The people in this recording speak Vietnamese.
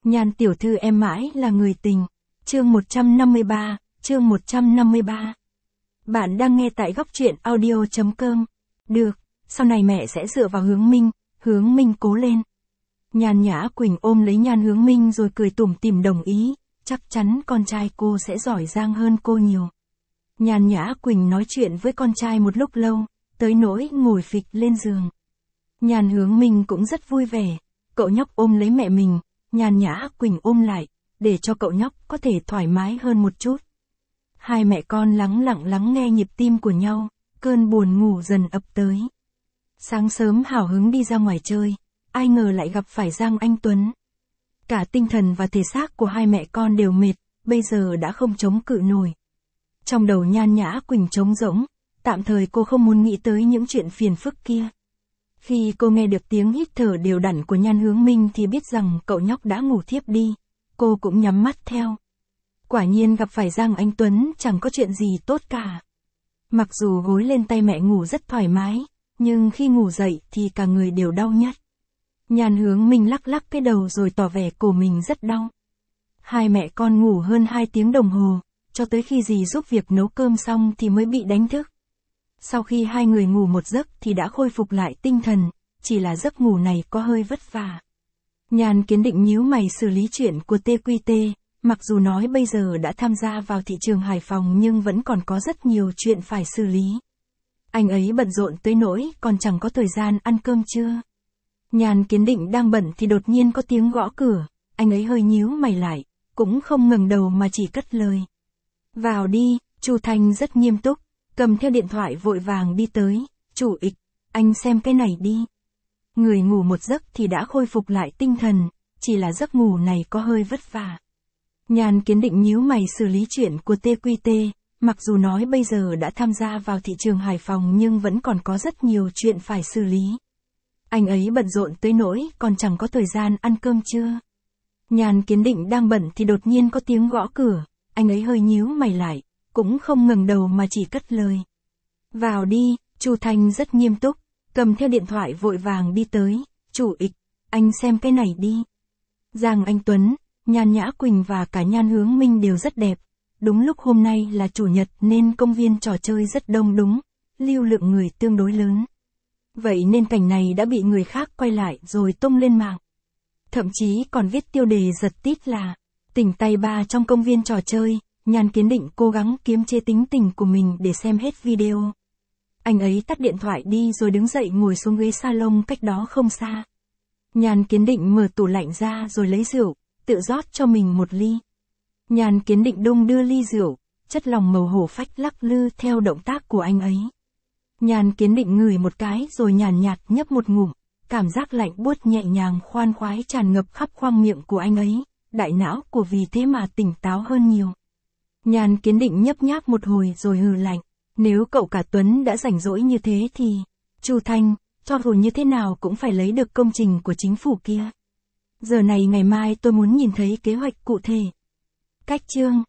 Nhan tiểu thư em mãi là người tình. Chương 153, chương 153. Bạn đang nghe tại góc truyện audio.com. Được, sau này mẹ sẽ dựa vào Hướng Minh cố lên. Nhan Nhã Quỳnh ôm lấy Nhan Hướng Minh rồi cười tủm tỉm đồng ý, chắc chắn con trai cô sẽ giỏi giang hơn cô nhiều. Nhan Nhã Quỳnh nói chuyện với con trai một lúc lâu, tới nỗi ngồi phịch lên giường. Nhan Hướng Minh cũng rất vui vẻ, cậu nhóc ôm lấy mẹ mình, Nhan Nhã Quỳnh ôm lại, để cho cậu nhóc có thể thoải mái hơn một chút. Hai mẹ con lắng lặng lắng nghe nhịp tim của nhau, cơn buồn ngủ dần ập tới. Sáng sớm hào hứng đi ra ngoài chơi, ai ngờ lại gặp phải Giang Anh Tuấn. Cả tinh thần và thể xác của hai mẹ con đều mệt, bây giờ đã không chống cự nổi. Trong đầu Nhan Nhã Quỳnh trống rỗng, tạm thời cô không muốn nghĩ tới những chuyện phiền phức kia. Khi cô nghe được tiếng hít thở đều đặn của Nhan Hướng Minh thì biết rằng cậu nhóc đã ngủ thiếp đi, cô cũng nhắm mắt theo. Quả nhiên gặp phải Giang Anh Tuấn chẳng có chuyện gì tốt cả. Mặc dù gối lên tay mẹ ngủ rất thoải mái, nhưng khi ngủ dậy thì cả người đều đau nhức. Nhan Hướng Minh lắc lắc cái đầu rồi tỏ vẻ cổ mình rất đau. Hai mẹ con ngủ hơn 2 tiếng đồng hồ, cho tới khi dì giúp việc nấu cơm xong thì mới bị đánh thức. Sau khi hai người ngủ một giấc thì đã khôi phục lại tinh thần, chỉ là giấc ngủ này có hơi vất vả. Nhan Kiến Định nhíu mày xử lý chuyện của TQT, mặc dù nói bây giờ đã tham gia vào thị trường Hải Phòng nhưng vẫn còn có rất nhiều chuyện phải xử lý. Anh ấy bận rộn tới nỗi còn chẳng có thời gian ăn cơm trưa. Nhan Kiến Định đang bận thì đột nhiên có tiếng gõ cửa, anh ấy hơi nhíu mày lại, cũng không ngẩng đầu mà chỉ cất lời. Vào đi, Chu Thanh rất nghiêm túc, cầm theo điện thoại vội vàng đi tới, chủ ịch, anh xem cái này đi. Người ngủ một giấc thì đã khôi phục lại tinh thần, chỉ là giấc ngủ này có hơi vất vả. Nhan Kiến Định nhíu mày xử lý chuyện của TQT, mặc dù nói bây giờ đã tham gia vào thị trường Hải Phòng nhưng vẫn còn có rất nhiều chuyện phải xử lý. Anh ấy bận rộn tới nỗi còn chẳng có thời gian ăn cơm trưa. Nhan Kiến Định đang bận thì đột nhiên có tiếng gõ cửa, anh ấy hơi nhíu mày lại, cũng không ngẩng đầu mà chỉ cất lời. Vào đi, Chu Thanh rất nghiêm túc, cầm theo điện thoại vội vàng đi tới, chủ ịch, anh xem cái này đi. Giang Anh Tuấn, Nhan Nhã Quỳnh và cả Nhan Hướng Minh đều rất đẹp. Đúng lúc hôm nay là chủ nhật nên công viên trò chơi rất đông đúng, lưu lượng người tương đối lớn. Vậy nên cảnh này đã bị người khác quay lại rồi tung lên mạng. Thậm chí còn viết tiêu đề giật tít là tỉnh tay ba trong công viên trò chơi. Nhan Kiến Định cố gắng kiềm chế tính tình của mình để xem hết video. Anh ấy tắt điện thoại đi rồi đứng dậy ngồi xuống ghế salon cách đó không xa. Nhan Kiến Định mở tủ lạnh ra rồi lấy rượu, tự rót cho mình một ly. Nhan Kiến Định đung đưa ly rượu, chất lỏng màu hổ phách lắc lư theo động tác của anh ấy. Nhan Kiến Định ngửi một cái rồi nhàn nhạt nhấp một ngụm, cảm giác lạnh buốt nhẹ nhàng khoan khoái tràn ngập khắp khoang miệng của anh ấy, đại não của vì thế mà tỉnh táo hơn nhiều. Nhan Kiến Định nhấp nháp một hồi rồi hừ lạnh, nếu cậu cả Tuấn đã rảnh rỗi như thế thì, Chu Thanh, cho dù như thế nào cũng phải lấy được công trình của chính phủ kia. Giờ này ngày mai tôi muốn nhìn thấy kế hoạch cụ thể. Cách chương